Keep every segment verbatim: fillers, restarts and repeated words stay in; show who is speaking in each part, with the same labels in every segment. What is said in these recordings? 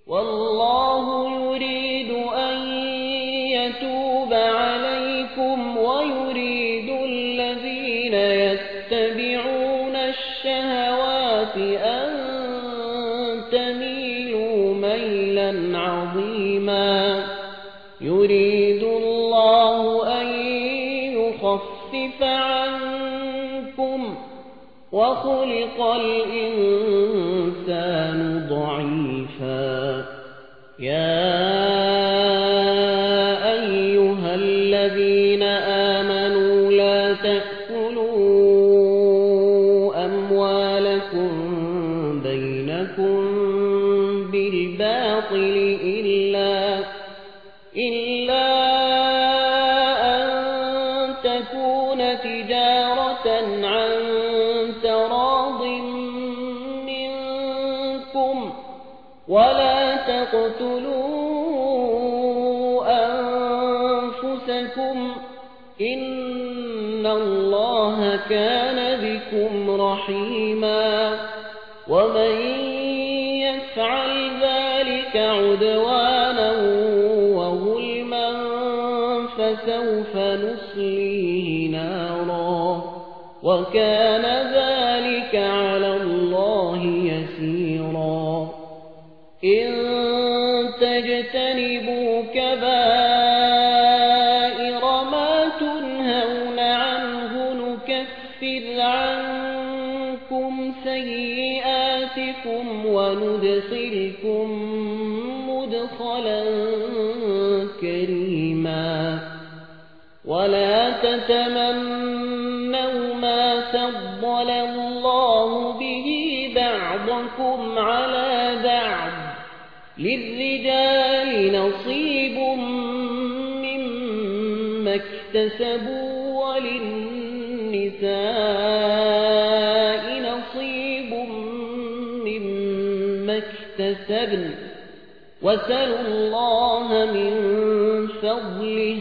Speaker 1: والله يريد أن يتوب عليكم ويريد الذين يتبعون الشهوات أن تميلوا ميلا عظيما يريد الله أن يخفف عنكم وخلق الإنسان ضعيفا يا أيها الذين آمنوا لا تأكلوا أموالكم بينكم بالباطل إلا إلا أن تكون تجارة عن تراض منكم ولا تقتلوا أنفسكم إن الله كان بكم رحيما ومن يفعل ذلك عدوانا وظلما فسوف نصليه نارا وكان ذلك على الله يسيرا إن تجتنبوا كبائر ما تنهون عنه نكفر عنكم سيئاتكم وندخلكم مدخلا كريما ولا تتمنوا ما فضل الله به بعضكم على بعض للرجال نصيب مما اكتسبوا وللنساء نصيب مما اكتسبن واسألوا الله من فضله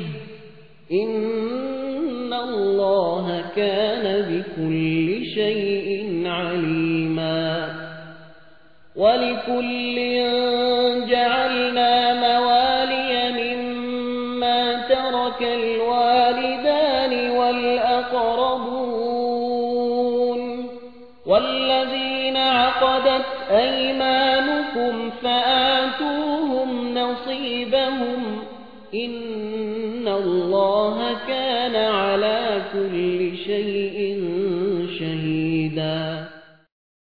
Speaker 1: إن الله كان بكل شيء عليما ولكل جعلنا موالي مما ترك الوالدان والأقربون والذين عقدت أيمانكم فآتوهم نصيبهم إن الله كان على كل شيء